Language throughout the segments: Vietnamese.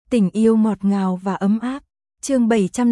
Tình yêu ngọt ngào và ấm áp. Chương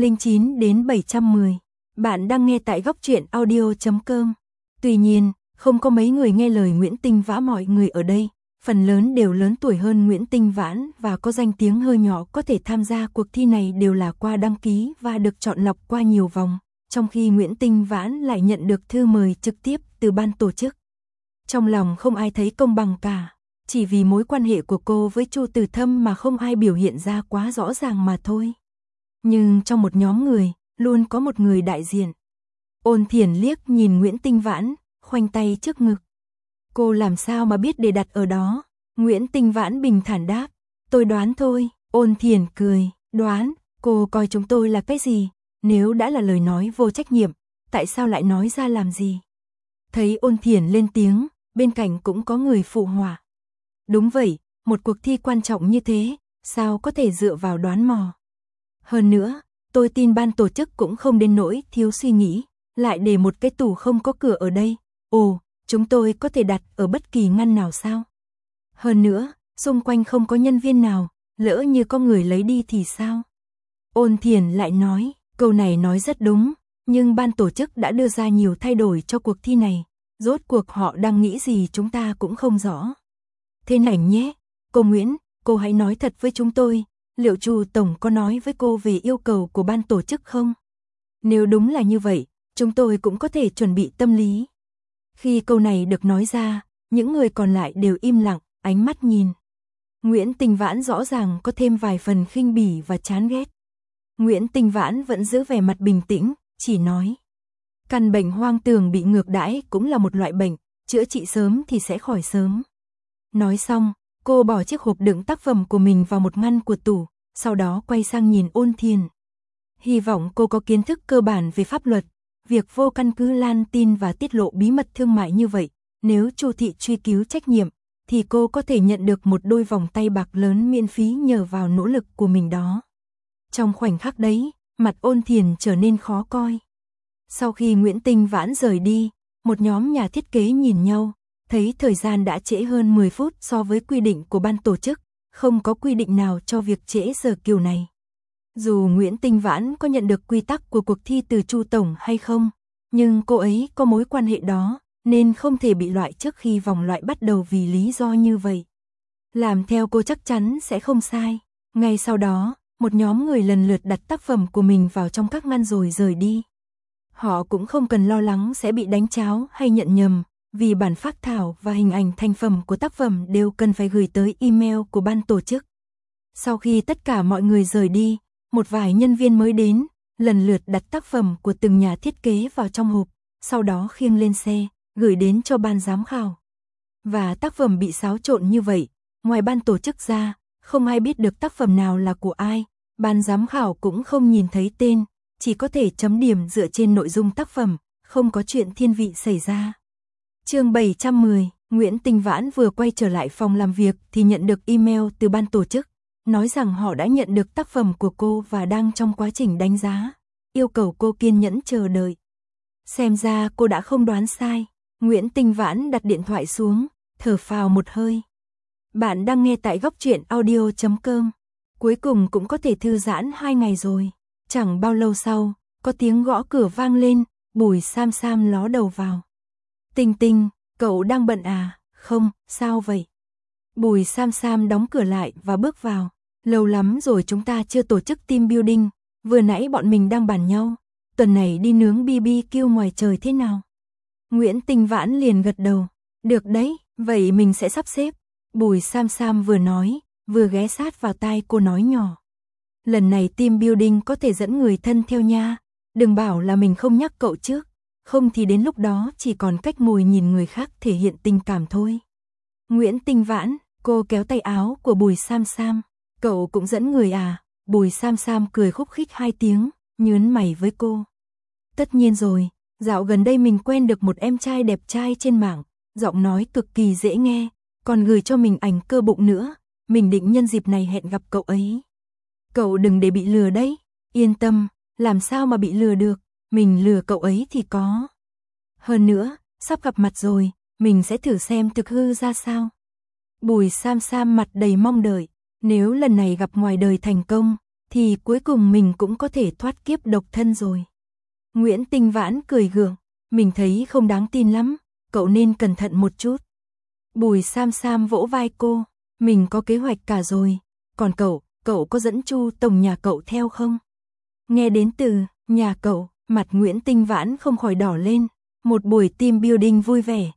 709 đến 710. Bạn đang nghe tại góc truyện audio.com. Tuy nhiên, không có mấy người nghe lời Nguyễn Tinh Vã. Mọi người ở đây, phần lớn đều lớn tuổi hơn Nguyễn Tinh Vãn và có danh tiếng hơi nhỏ, có thể tham gia cuộc thi này đều là qua đăng ký và được chọn lọc qua nhiều vòng, trong khi Nguyễn Tinh Vãn lại nhận được thư mời trực tiếp từ ban tổ chức. Trong lòng không ai thấy công bằng cả, chỉ vì mối quan hệ của cô với Chu Từ Thâm mà không ai biểu hiện ra quá rõ ràng mà thôi. Nhưng trong một nhóm người, luôn có một người đại diện. Ôn Thiển liếc nhìn Nguyễn Tinh Vãn, khoanh tay trước ngực. Cô làm sao mà biết để đặt ở đó? Nguyễn Tinh Vãn bình thản đáp, tôi đoán thôi. Ôn Thiển cười, đoán, cô coi chúng tôi là cái gì? Nếu đã là lời nói vô trách nhiệm, tại sao lại nói ra làm gì? Thấy Ôn Thiển lên tiếng, bên cạnh cũng có người phụ họa. Đúng vậy, một cuộc thi quan trọng như thế, sao có thể dựa vào đoán mò? Hơn nữa, tôi tin ban tổ chức cũng không đến nỗi thiếu suy nghĩ, lại để một cái tủ không có cửa ở đây. Ồ, chúng tôi có thể đặt ở bất kỳ ngăn nào sao? Hơn nữa, xung quanh không có nhân viên nào, lỡ như có người lấy đi thì sao? Ôn Thiển lại nói, câu này nói rất đúng, nhưng ban tổ chức đã đưa ra nhiều thay đổi cho cuộc thi này, rốt cuộc họ đang nghĩ gì chúng ta cũng không rõ. Thế này nhé, cô Nguyễn, cô hãy nói thật với chúng tôi, liệu Chu Tổng có nói với cô về yêu cầu của ban tổ chức không? Nếu đúng là như vậy, chúng tôi cũng có thể chuẩn bị tâm lý. Khi câu này được nói ra, những người còn lại đều im lặng, ánh mắt nhìn. Nguyễn Tinh Vãn rõ ràng có thêm vài phần khinh bỉ và chán ghét. Nguyễn Tinh Vãn vẫn giữ vẻ mặt bình tĩnh, chỉ nói. Căn bệnh hoang tưởng bị ngược đãi cũng là một loại bệnh, chữa trị sớm thì sẽ khỏi sớm. Nói xong, cô bỏ chiếc hộp đựng tác phẩm của mình vào một ngăn của tủ, sau đó quay sang nhìn Ôn Thiển. Hy vọng cô có kiến thức cơ bản về pháp luật, việc vô căn cứ lan tin và tiết lộ bí mật thương mại như vậy, nếu Chu thị truy cứu trách nhiệm, thì cô có thể nhận được một đôi vòng tay bạc lớn miễn phí nhờ vào nỗ lực của mình đó. Trong khoảnh khắc đấy, mặt Ôn Thiển trở nên khó coi. Sau khi Nguyễn Tinh Vãn rời đi, một nhóm nhà thiết kế nhìn nhau, thấy thời gian đã trễ hơn 10 phút so với quy định của ban tổ chức, không có quy định nào cho việc trễ giờ kiểu này. Dù Nguyễn Tinh Vãn có nhận được quy tắc của cuộc thi từ Chu Tổng hay không, nhưng cô ấy có mối quan hệ đó, nên không thể bị loại trước khi vòng loại bắt đầu vì lý do như vậy. Làm theo cô chắc chắn sẽ không sai. Ngay sau đó, một nhóm người lần lượt đặt tác phẩm của mình vào trong các ngăn rồi rời đi. Họ cũng không cần lo lắng sẽ bị đánh tráo hay nhận nhầm, vì bản phác thảo và hình ảnh thành phẩm của tác phẩm đều cần phải gửi tới email của ban tổ chức. Sau khi tất cả mọi người rời đi, một vài nhân viên mới đến, lần lượt đặt tác phẩm của từng nhà thiết kế vào trong hộp, sau đó khiêng lên xe, gửi đến cho ban giám khảo. Và tác phẩm bị xáo trộn như vậy, ngoài ban tổ chức ra, không ai biết được tác phẩm nào là của ai, ban giám khảo cũng không nhìn thấy tên, chỉ có thể chấm điểm dựa trên nội dung tác phẩm, không có chuyện thiên vị xảy ra. Chương 710, Nguyễn Tinh Vãn vừa quay trở lại phòng làm việc thì nhận được email từ ban tổ chức, nói rằng họ đã nhận được tác phẩm của cô và đang trong quá trình đánh giá, yêu cầu cô kiên nhẫn chờ đợi. Xem ra cô đã không đoán sai. Nguyễn Tinh Vãn đặt điện thoại xuống, thở phào một hơi. Bạn đang nghe tại góc truyện audio.com. Cuối cùng cũng có thể thư giãn 2 ngày rồi. Chẳng bao lâu sau, có tiếng gõ cửa vang lên, Bùi Sam Sam ló đầu vào. Tinh Tinh, cậu đang bận à? Không, sao vậy? Bùi Sam Sam đóng cửa lại và bước vào. Lâu lắm rồi chúng ta chưa tổ chức team building, vừa nãy bọn mình đang bàn nhau, tuần này đi nướng BBQ ngoài trời thế nào? Nguyễn Tinh Vãn liền gật đầu, được đấy, vậy mình sẽ sắp xếp. Bùi Sam Sam vừa nói, vừa ghé sát vào tai cô nói nhỏ. Lần này team building có thể dẫn người thân theo nha, đừng bảo là mình không nhắc cậu trước, không thì đến lúc đó chỉ còn cách ngồi nhìn người khác thể hiện tình cảm thôi. Nguyễn Tinh Vãn, cô kéo tay áo của Bùi Sam Sam, cậu cũng dẫn người à? Bùi Sam Sam cười khúc khích 2 tiếng, nhớn mày với cô. Tất nhiên rồi, dạo gần đây mình quen được một em trai đẹp trai trên mạng, giọng nói cực kỳ dễ nghe, còn gửi cho mình ảnh cơ bụng nữa, mình định nhân dịp này hẹn gặp cậu ấy. Cậu đừng để bị lừa đấy, yên tâm, làm sao mà bị lừa được, mình lừa cậu ấy thì có. Hơn nữa, sắp gặp mặt rồi, mình sẽ thử xem thực hư ra sao. Bùi Sam Sam mặt đầy mong đợi, Nếu lần này gặp ngoài đời thành công, thì cuối cùng mình cũng có thể thoát kiếp độc thân rồi. Nguyễn Tinh Vãn cười gượng, mình thấy không đáng tin lắm, cậu nên cẩn thận một chút. Bùi Sam Sam vỗ vai cô, mình có kế hoạch cả rồi, còn cậu có dẫn Chu tổng nhà cậu theo không? Nghe đến từ nhà cậu, mặt Nguyễn Tinh Vãn không khỏi đỏ lên, một buổi team building vui vẻ,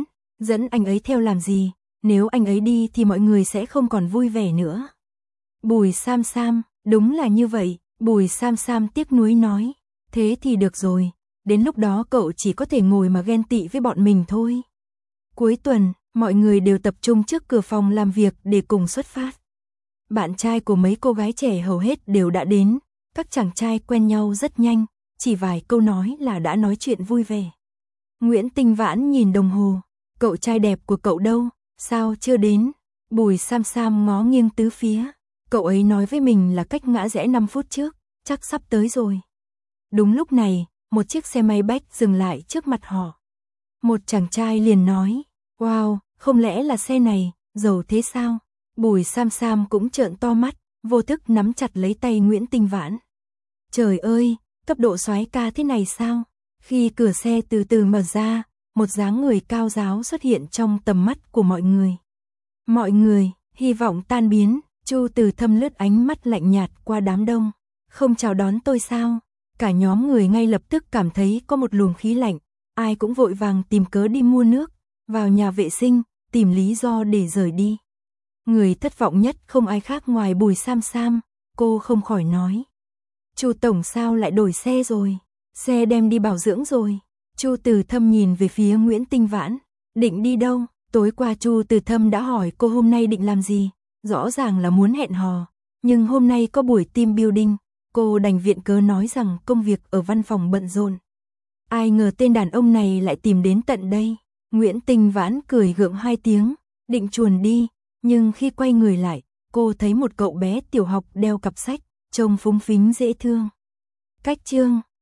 dẫn anh ấy theo làm gì, nếu anh ấy đi thì mọi người sẽ không còn vui vẻ nữa. Bùi Sam Sam, đúng là như vậy, Bùi Sam Sam tiếc nuối nói, thế thì được rồi, đến lúc đó cậu chỉ có thể ngồi mà ghen tị với bọn mình thôi. Cuối tuần, mọi người đều tập trung trước cửa phòng làm việc để cùng xuất phát. Bạn trai của mấy cô gái trẻ hầu hết đều đã đến, các chàng trai quen nhau rất nhanh, chỉ vài câu nói là đã nói chuyện vui vẻ. Nguyễn Tinh Vãn nhìn đồng hồ, cậu trai đẹp của cậu đâu, sao chưa đến? Bùi Sam Sam ngó nghiêng tứ phía, cậu ấy nói với mình là cách ngã rẽ 5 phút trước, chắc sắp tới rồi. Đúng lúc này, một chiếc xe may bách dừng lại trước mặt họ. Một chàng trai liền nói, wow, không lẽ là xe này, giàu thế sao? Bùi Sam Sam cũng trợn to mắt, vô thức nắm chặt lấy tay Nguyễn Tinh Vãn. Trời ơi, cấp độ soái ca thế này sao? Khi cửa xe từ từ mở ra, một dáng người cao ráo xuất hiện trong tầm mắt của mọi người. Mọi người, hy vọng tan biến, Chu Từ Thâm lướt ánh mắt lạnh nhạt qua đám đông. Không chào đón tôi sao? Cả nhóm người ngay lập tức cảm thấy có một luồng khí lạnh, ai cũng vội vàng tìm cớ đi mua nước, vào nhà vệ sinh, tìm lý do để rời đi. Người thất vọng nhất không ai khác ngoài Bùi Sam Sam, cô không khỏi nói. Chu tổng sao lại đổi xe rồi? Xe đem đi bảo dưỡng rồi. Chu Từ Thâm nhìn về phía Nguyễn Tinh Vãn, định đi đâu? Tối qua Chu Từ Thâm đã hỏi cô hôm nay định làm gì, rõ ràng là muốn hẹn hò, nhưng hôm nay có buổi team building, cô đành viện cớ nói rằng công việc ở văn phòng bận rộn. Ai ngờ tên đàn ông này lại tìm đến tận đây. Nguyễn Tinh Vãn cười gượng 2 tiếng, định chuồn đi, nhưng khi quay người lại, cô thấy một cậu bé tiểu học đeo cặp sách, trông phúng phính dễ thương. Cách chương